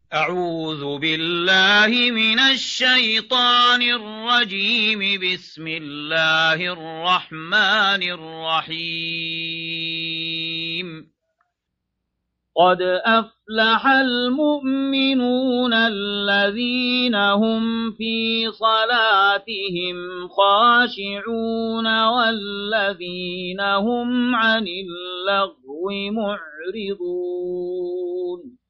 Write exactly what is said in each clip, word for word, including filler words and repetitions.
أعوذ بالله من الشيطان الرجيم. بسم الله الرحمن الرحيم. قد أفلح المؤمنون الذين هم في صلاتهم خاشعون والذين هم عن اللغو معرضون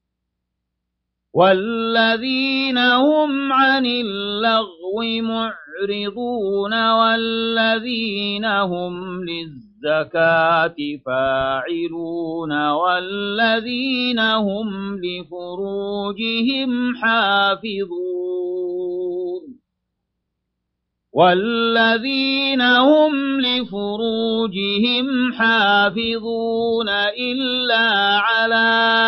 والذين هم عن اللغو معرضون والذين هم للزكاة فاعلون والذين هم لفروجهم حافظون والذين هم لفروجهم حافظون إلا على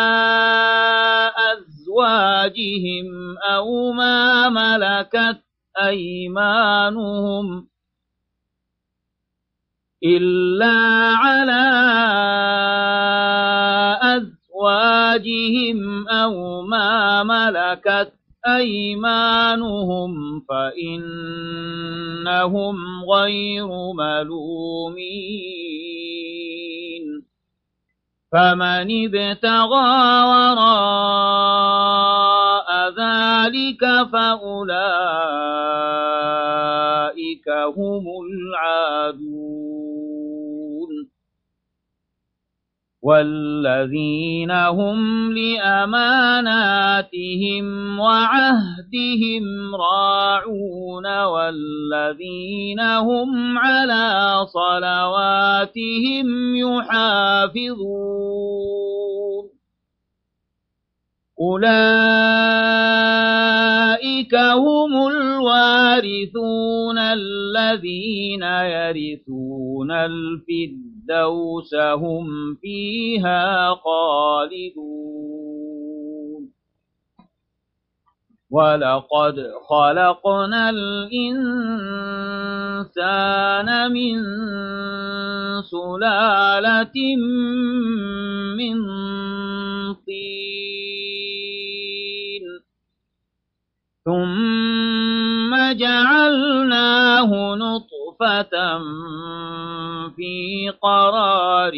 أزواجهم أو ما ملكت أيمانهم إلا على أزواجهم أو ما ملكت أيمانهم فإنهم غير ملومين. فمن ابتغى وراء ذلك فأولئك هم العادون والذين هم لأماناتهم وعهدهم راعون والذين هم على صلواتهم يحافظون أولئك هم الوارثون الذين يرثون الفردوس هم فيها خالدون. ولقد خلقنا الإنسان من سلالة من طين ثم جعلناه نطفة في قرار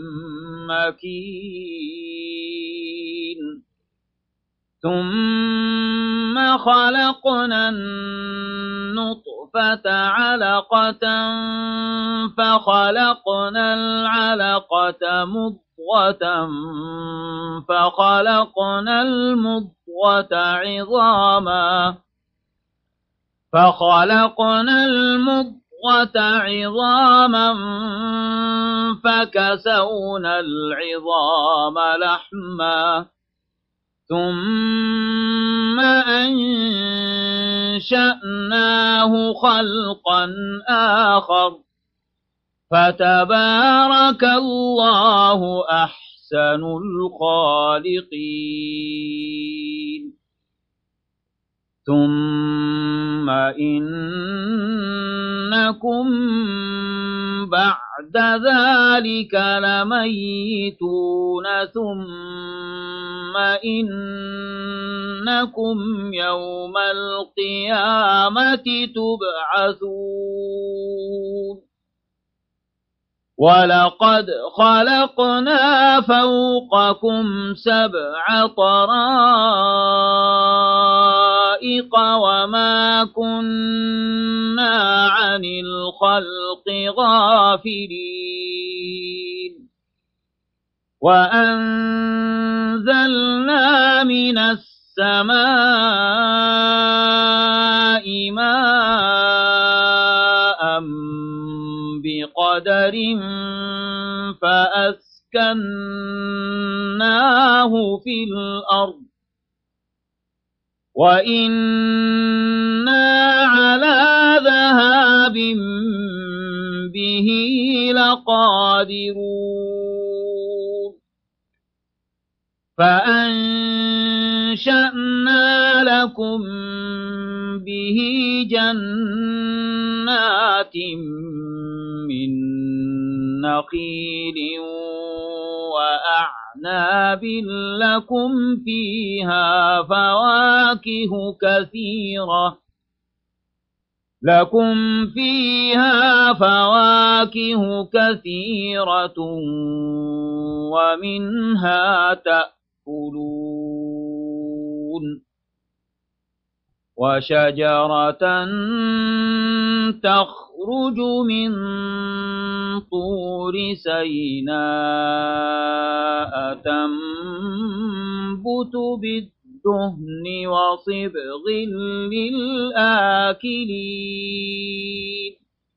مكين ثم خلقنا النطفة علقة فخلقنا العلقة مضغة فخلقنا المضغة عظاما فخلقنا المضغة عظاما فكسونا العظام لحما ثم أنشأناه خلقا آخر فتبارك الله أحسن الخالقين. ثم إنكم بعد ذلك لميتون ثم إنكم يوم القيامة تبعثون. ولقد خلقنا فوقكم سبع طرائق وما كنا عن الخلق غافلين وأنزلنا من السماء ماء بقدر فأسكناه في الأرض وإنا على ذهاب به لقادرون. فأنشأنا لكم به جنات من نخيل وأعناب أعناب لكم فيها فواكه كثيرة لكم فيها فواكه كثيرة ومنها تأكلون وشجرة تخرج من طور سيناء تنبت بالدهن وصبغ للآكلين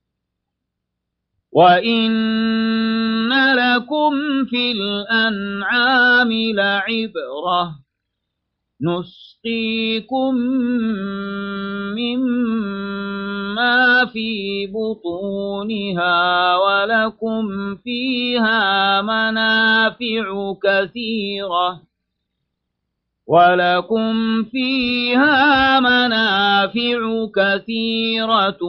وإن لكم في الأنعام لعبرة نسقيكم مما في بطونها ولكم فيها منافع كثيرة ولكم فيها منافع كثيرة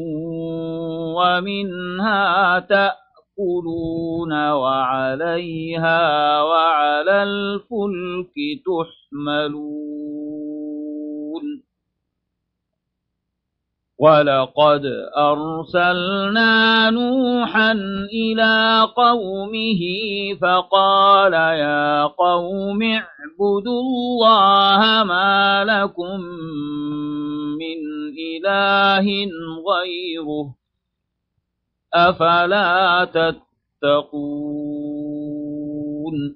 ومنها تأكلون وعليها وعلى الفلك تحملون ولقد أرسلنا نوحا إلى قومه فقال يا قوم اعبدوا الله ما لكم من إله غيره أفلا تتقون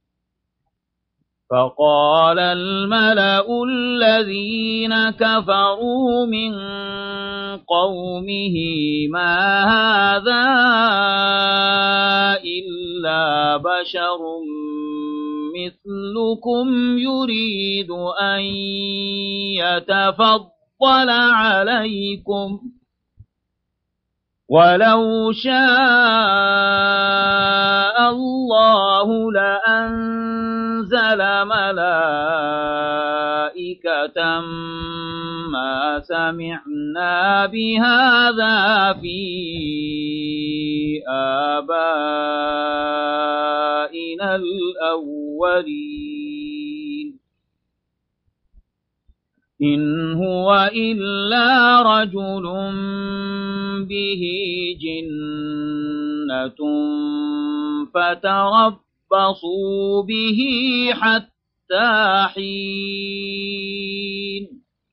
فقال الملأ الذين كفروا من قومه ما هذا إلا بشر مثلكم يريد أن يتفضل عليكم ولو شاء الله لأنزل ملائكة ما سمعنا بهذا في آبائنا الأولين إن هو إلا رجل به جنة فتربصوا به حتى حين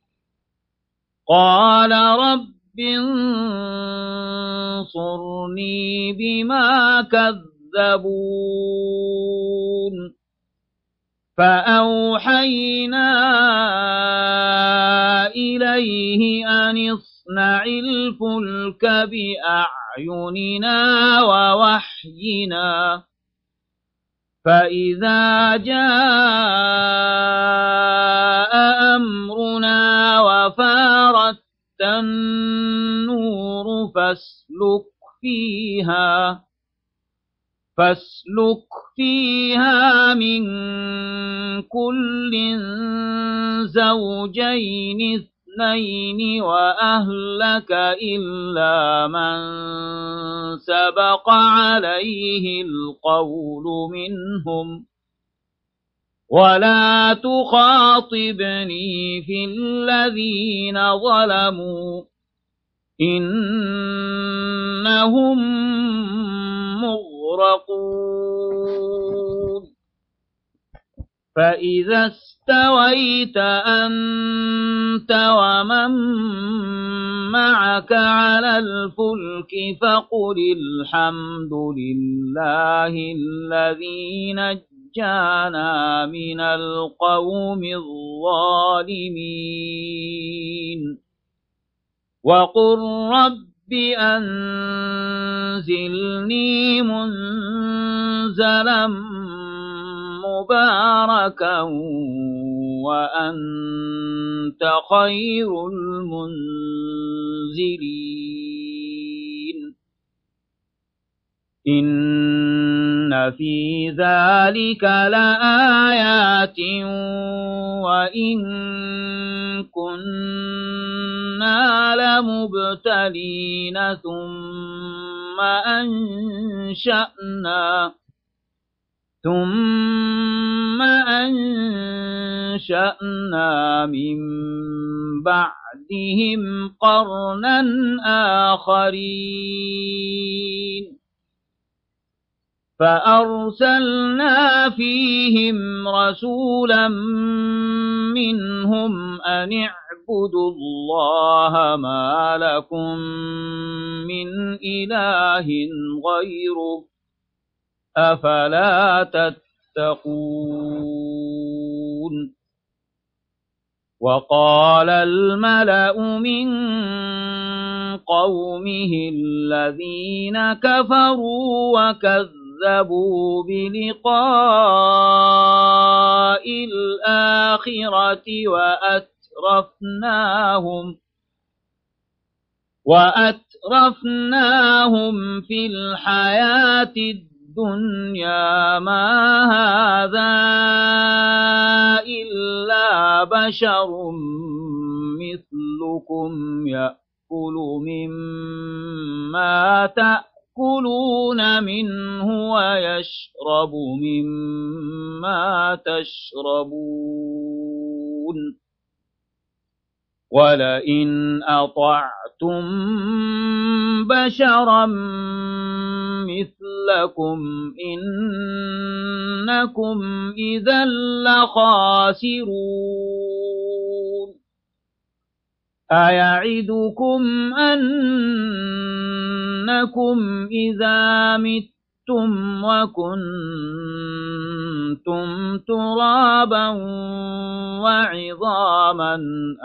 قال رب انصرني بما كذبون فأوحينا إليه أن اصنع الفلك بأعيننا ووحينا فإذا جاء أمرنا وفارت النور فاسلك فيها فاسلك فيها من كل زوجين اثنين وأهلك إلا من سبق عليه القول منهم ولا تخاطبني في الذين ظلموا إنهم مغرقون فإذا استويت أنت ومن معك على الفلك فقل الحمد لله الذي نجانا من القوم الظالمين وقل رب أنزلني منزلا مباركا وأنت خير المنزلين إن في ذلك لآيات وإن كنا لمبتلين ثم أنشأنا ثم أنشأنا من بعدهم قرنا آخرين فأرسلنا فيهم رسولا منهم أن اعبدوا الله ما لكم من إله غيره أفلا تتقون وقال الملأ من قومه الذين كفروا وكذبوا بلقاء الآخرة وأترفناهم وأترفناهم في الحياة الدنيا ما هذا إلا بشر مثلكم يأكل مما تأكلون منه ويشرب مما تشربون ولئن أطعتم بشرا مثلكم إنكم إذا لخاسرون أيعدكم أنكم إذا متم وكنتم ترابا وعظاما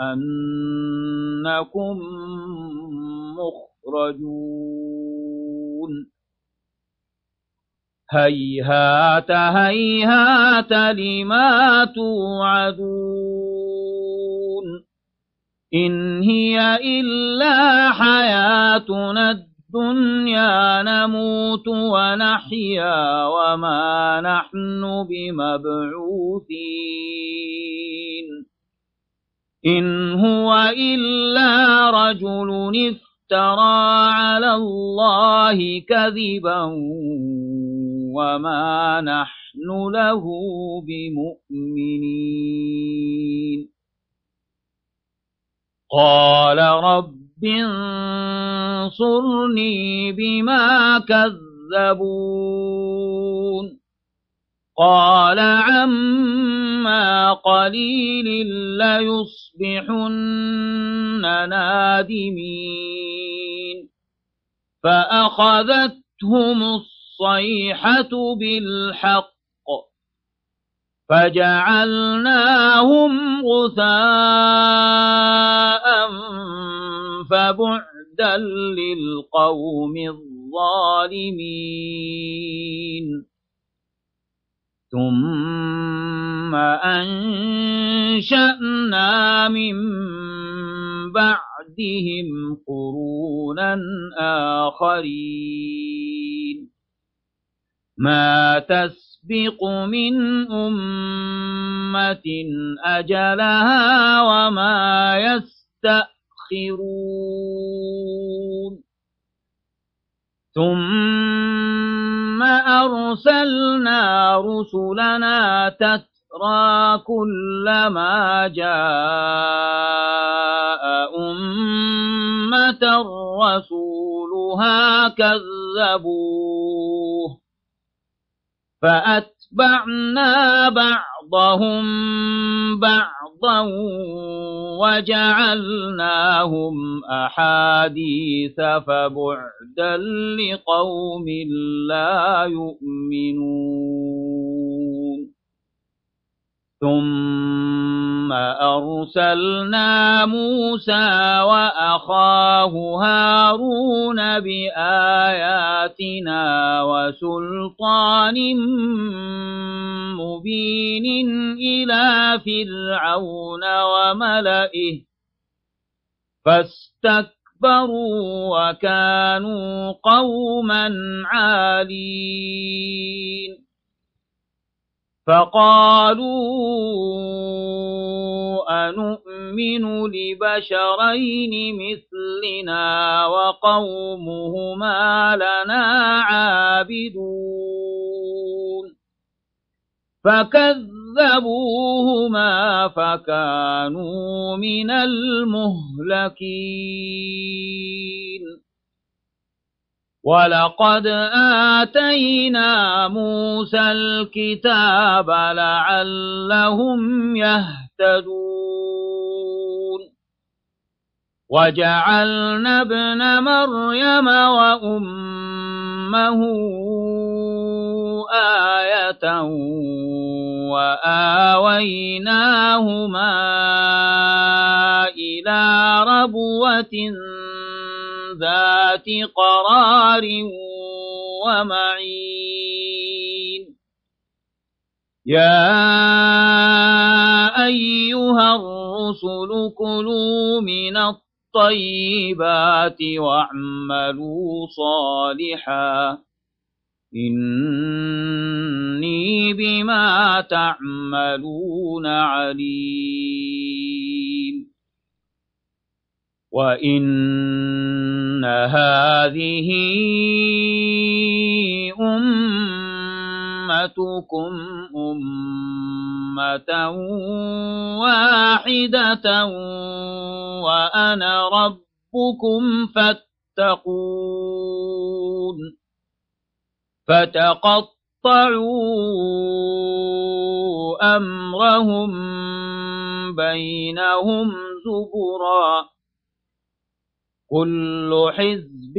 أنكم مخرجون هيهات هيهات لما توعدون إن هي إلا حياتنا الدنيا نموت ونحيا وما نحن بمبعوثين إن هو إلا رجل افترى على الله كذبا وما نحن له بمؤمنين قال رب انصرني بما كذبون قال عما قليل ليصبحن نادمين فأخذتهم الصيحة بالحق فجعلناهم غثاء فبعدا للقوم الظالمين ثم أنشأنا من بعدهم قرونا آخرين ما تسبق من أمة أجلها وما يستأخرون ثم أرسلنا رسلنا تترى كلما جاء أمة رسولها كذبوه فأتبعنا بعضهم بعضا وجعلناهم أحاديث فبعدا لقوم لا يؤمنون ثم أرسلنا موسى وأخاه هارون بآياتنا وسلطان مبين إلى فرعون وملئه فاستكبروا وكانوا قوما عالين فقالوا أنؤمن لبشرين مثلنا وقومهما لنا عابدون فكذبوهما فكانوا من المهلكين ولقد آتينا موسى الكتاب لعلهم يهتدون وجعلنا ابن مريم وأمه آية وآويناهما إلى ربوة ذات قرار ومعين يا أيها الرسل كلوا من الطيبات واعملوا صالحا إني بما تعملون عليم وإن هذه أمتكم أمة واحدة وأنا ربكم فاتقون فتقطعوا أمرهم بينهم زبرا كل حزب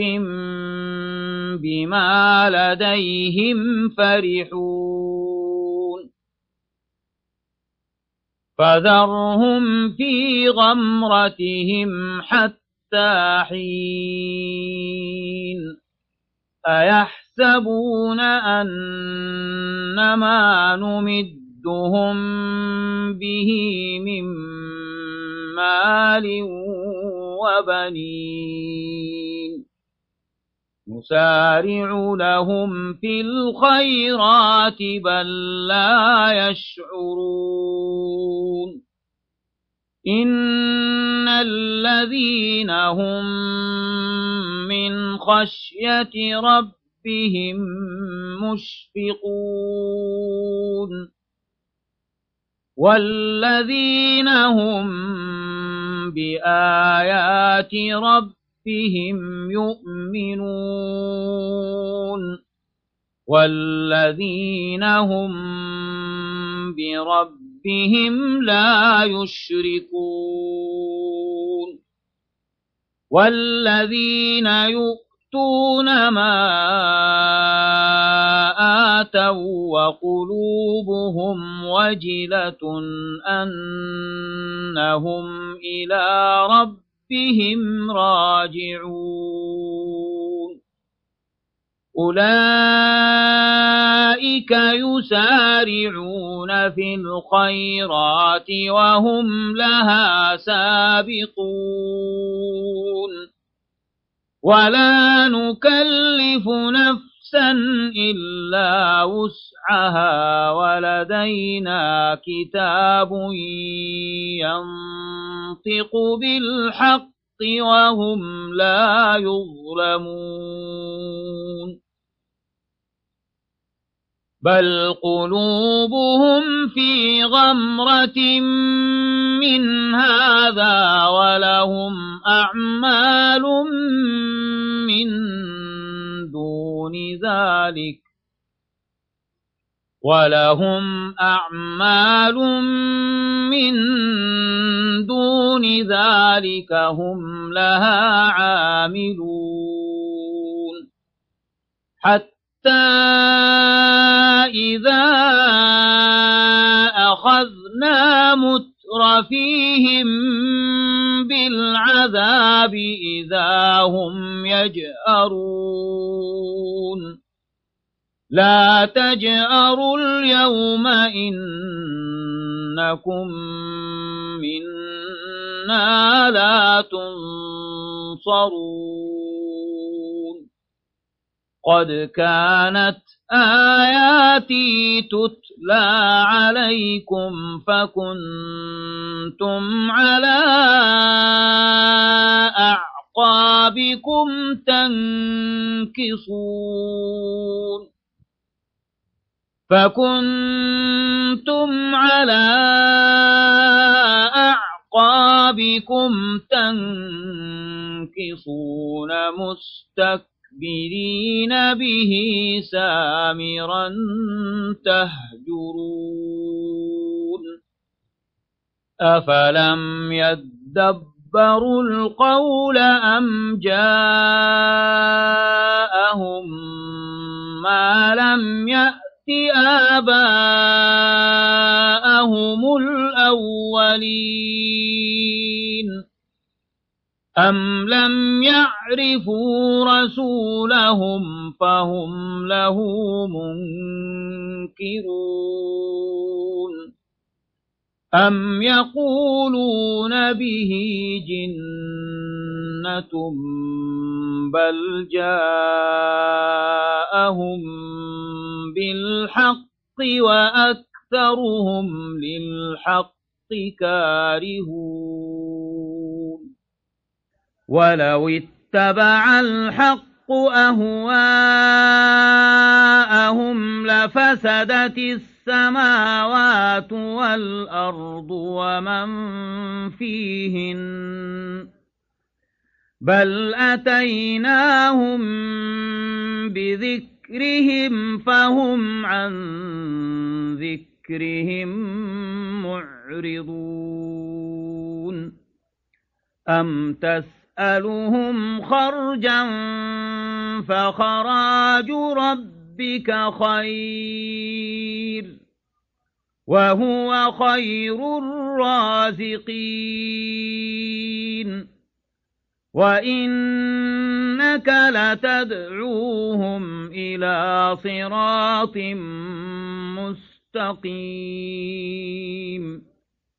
بما لديهم فرحون فذرهم في غمرتهم حتى حين أيحسبون أنما نمدهم به من مال وبنين نسارع لهم في الخيرات بل لا يشعرون إن الذين هم من خشية ربهم مشفقون والذين هم بآيات ربهم يؤمنون والذين هم بربهم لا يشركون والذين يؤتون ما آتوا وقلوبهم وجلة أنهم إلى ربهم راجعون أولئك يسارعون في الخيرات وهم لها سابقون ولا نكلف نفسا إلا وسعها ولدينا كتاب ينطق بالحق وهم لا يظلمون بل قلوبهم في غمرة من هذا ولهم أعمال من دون ذلك ولهم أعمال من دون ذلك هم لها عاملون حتى إذا أخذنا مترفيهم بالعذاب إذا هم يجأرون لا تجأروا اليوم إنكم منا لا تنصرون قد كانت آياتي تتلى عليكم فكنتم على أعقابكم تنكصون فكنتم على أعقابكم تنكصون مستكبرين به سامرا تهجرون أفلم يدبروا القول أم جاءهم ما لم يأت آباءهم الأولين أم لم يعرفوا رسولهم فهم له منكرون أم يقولون به جنة بل جاءهم بالحق وأكثرهم للحق كارهون ولو اتبع الحق أهواءهم لفسدت السماوات والأرض ومن فيهن بل أتيناهم بذكرهم فهم عن ذكرهم معرضون أم تسألهم خرجا فخراج ربك خير وهو خير الرازقين وإنك لتدعوهم إلى صراط مستقيم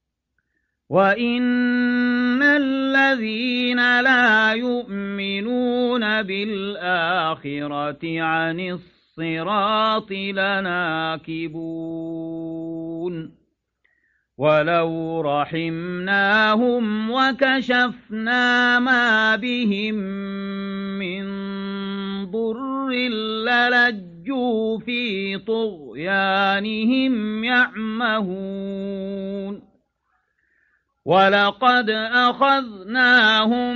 وإن الذين لا يؤمنون بالآخرة عن الصراط لناكبون ولو رحمناهم وكشفنا ما بهم من ضر للجوا في طغيانهم يعمهون ولقد أخذناهم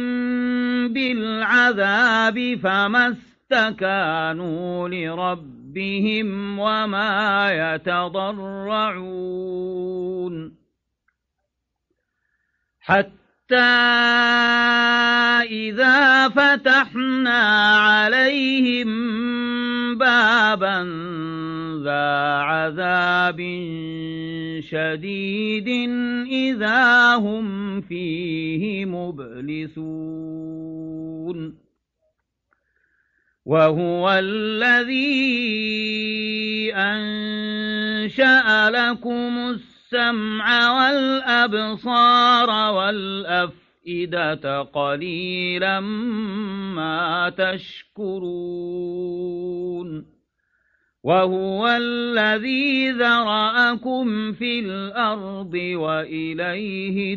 بالعذاب فما استكانوا لربهم وما يتضرعون حتى إذا فتحنا عليهم بابا ذا عذاب شديد إذا هم فيه مبلسون وهو الذي أنشأ لكم السمع والأبصار والأفئدة قليلا ما تشكرون وهو الذي ذرأكم في الأرض وإليه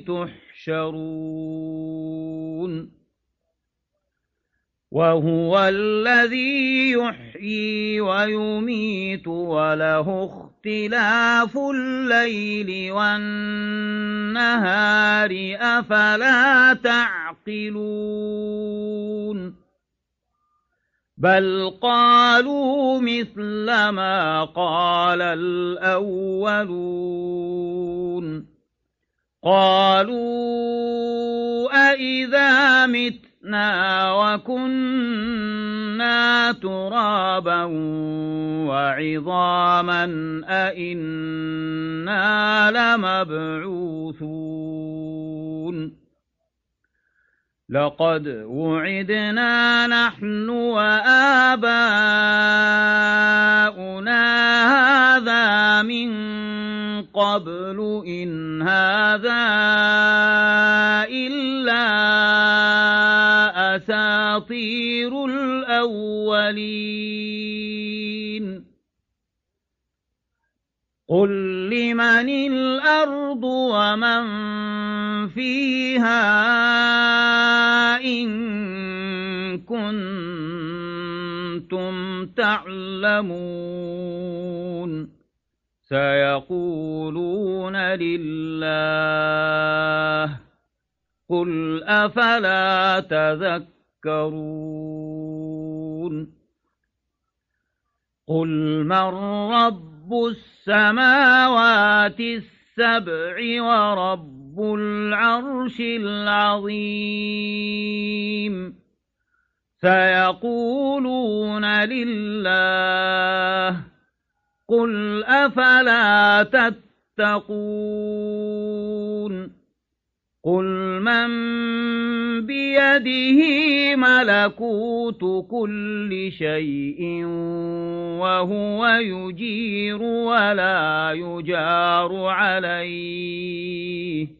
تحشرون وهو الذي يحيي ويميت وله اختلاف الليل والنهار أفلا تعقلون بل قالوا مثل ما قال الأولون قالوا أإذا متنا وكنا ترابا وعظاما أإنا لمبعوثون لقد وعدنا نحن وآباؤنا هذا من قبل إن هذا إلا أساطير الأولين قل لمن الأرض ومن فيها إن كنتم تعلمون سيقولون لله قل أفلا تذكرون قل من رب السماوات السبع ورب العرش العظيم سيقولون لله قل أفلا تتقون قل من بيده ملكوت كل شيء وهو يجير ولا يجار عليه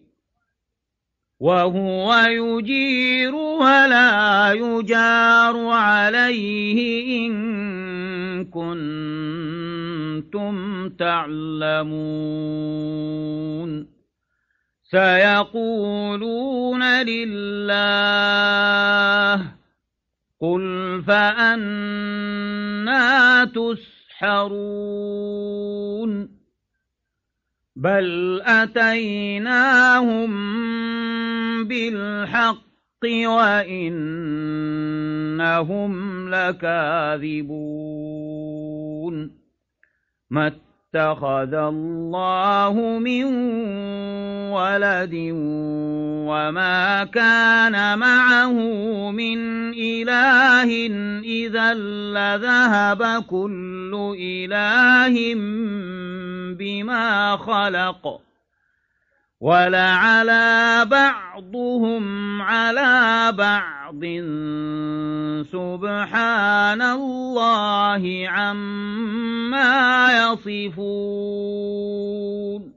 وهو يجير ولا يجار عليه إن كنتم تعلمون سيقولون لله قل فأنى تسحرون بل أتيناهم بالحق وإنهم لكاذبون ما اتخذ الله من ولد وما كان معه من إله إذا لذهب كل إله بما خلق ولعلى بعضهم على بعض سبحان الله عما يصفون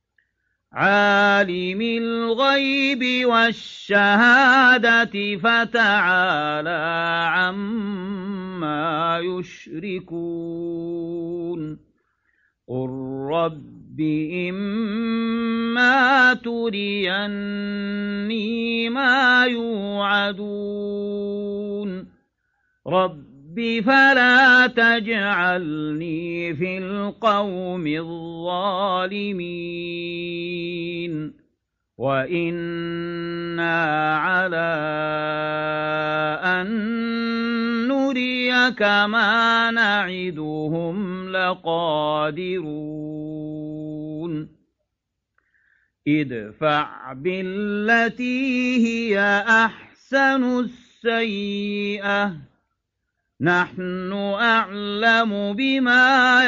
عالم الغيب والشهادة فتعالى عما يشركون قل رب إما تريني ما يوعدون رب فلا تجعلني في القوم الظالمين وإنا على أن نريك ما نعدهم لقادرون ادفع بالتي هي أحسن السيئة نحن أعلم بما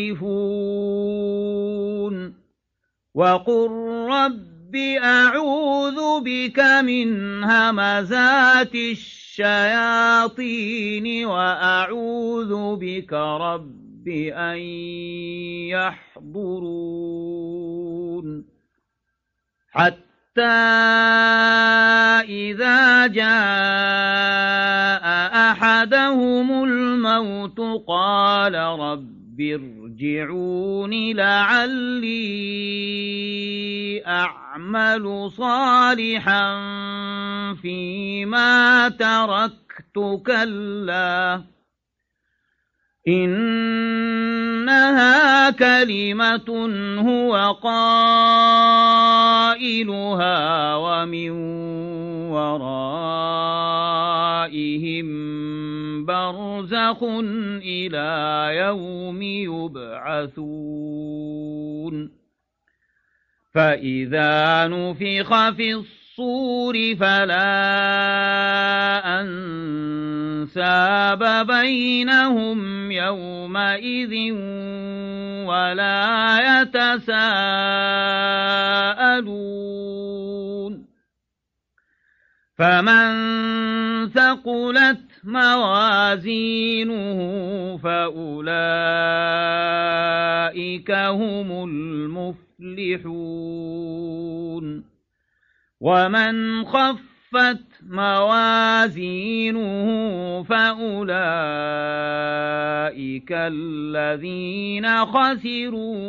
يصفون وقل رب أعوذ بك من همزات الشياطين وأعوذ بك رب أن يحضرون حتى إذا جاء أحدهم الموت قال رب ارجعون لعلي أعمل صالحا فيما تركت كلا إنها كلمة هو قائلها ومن ورائهم برزخ إلى يوم يبعثون فإذا نفخ في الصور فلا أنساب بينهم يومئذ ولا يتساءلون فمن ثقلت موازينه فأولئك هم المفلحون ومن خفت موازينه فأولئك الذين خسروا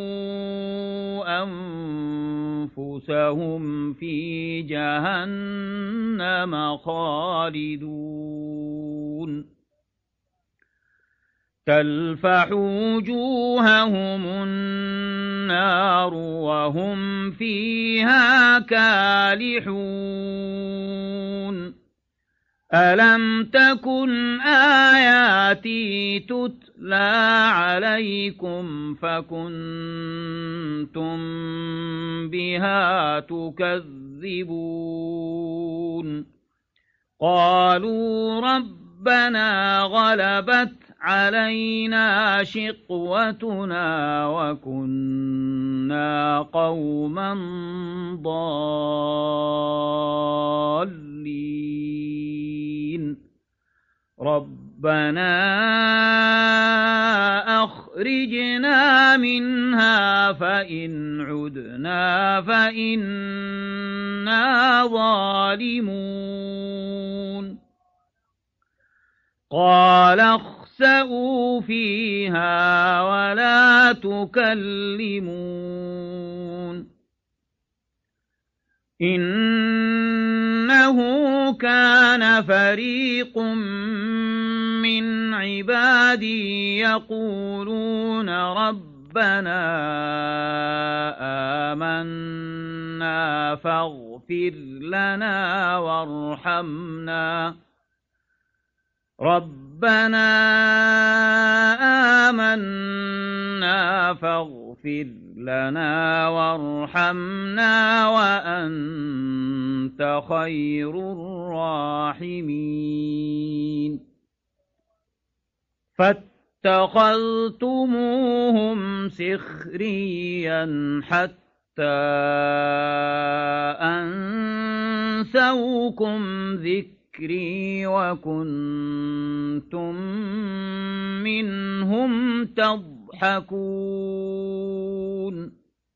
أنفسهم في جهنم خالدون تلفح وجوههم النار وهم فيها كالحون ألم تكن آياتي تتلى عليكم فكنتم بها تكذبون قالوا ربنا غلبت علينا شقوتنا وكنا قوما ضالين ربنا أخرجنا منها فإن عدنا فإنا ظالمون قال اخسئوا فيها ولا تكلمون إنه كان فريق من عبادي يقولون ربنا آمنا فاغفر لنا وارحمنا ربنا آمنا فاغفر لنا وارحمنا وأنت خير الراحمين فاتخذتموهم سخريا حتى أنسوكم ذكرا وكنتم منهم تضحكون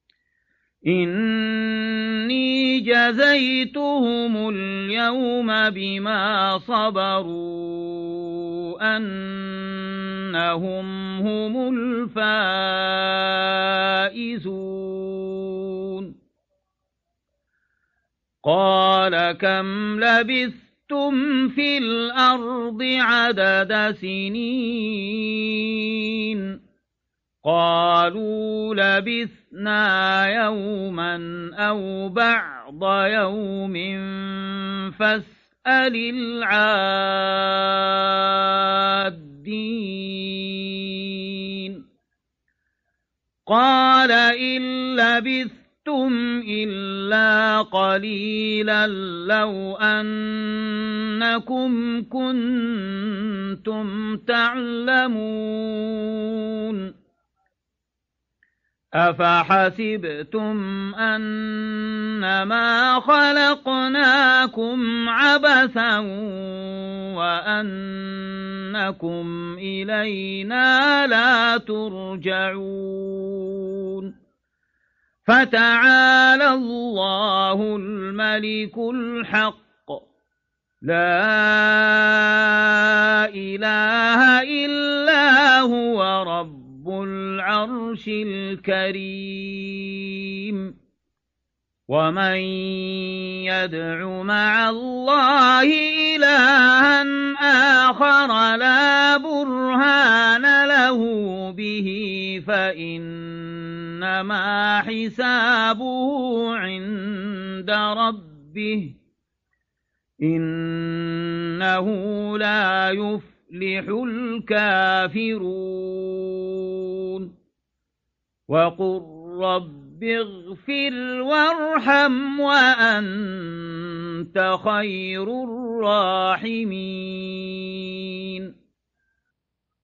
إني جزيتهم اليوم بما صبروا أنهم هم الفائزون قال كم لبثتم لبثتم في الأرض عدد سنين قالوا لبثنا يوما أو بعض يوم فاسأل العادين قال إن لبثتم إلا قليلا لو أنكم كنتم تعلمون أفحسبتم أنما خلقناكم عبثا وأنكم إلينا لا ترجعون فتعالى الله الملك الحق لا إله إلا هو رب العرش الكريم ومن يدع مع الله إلها آخر لا برهان له به فإنما حسابه عند ربه إنه لا يفلح الكافرون وقل رب اغفر وارحم وأنت خير الراحمين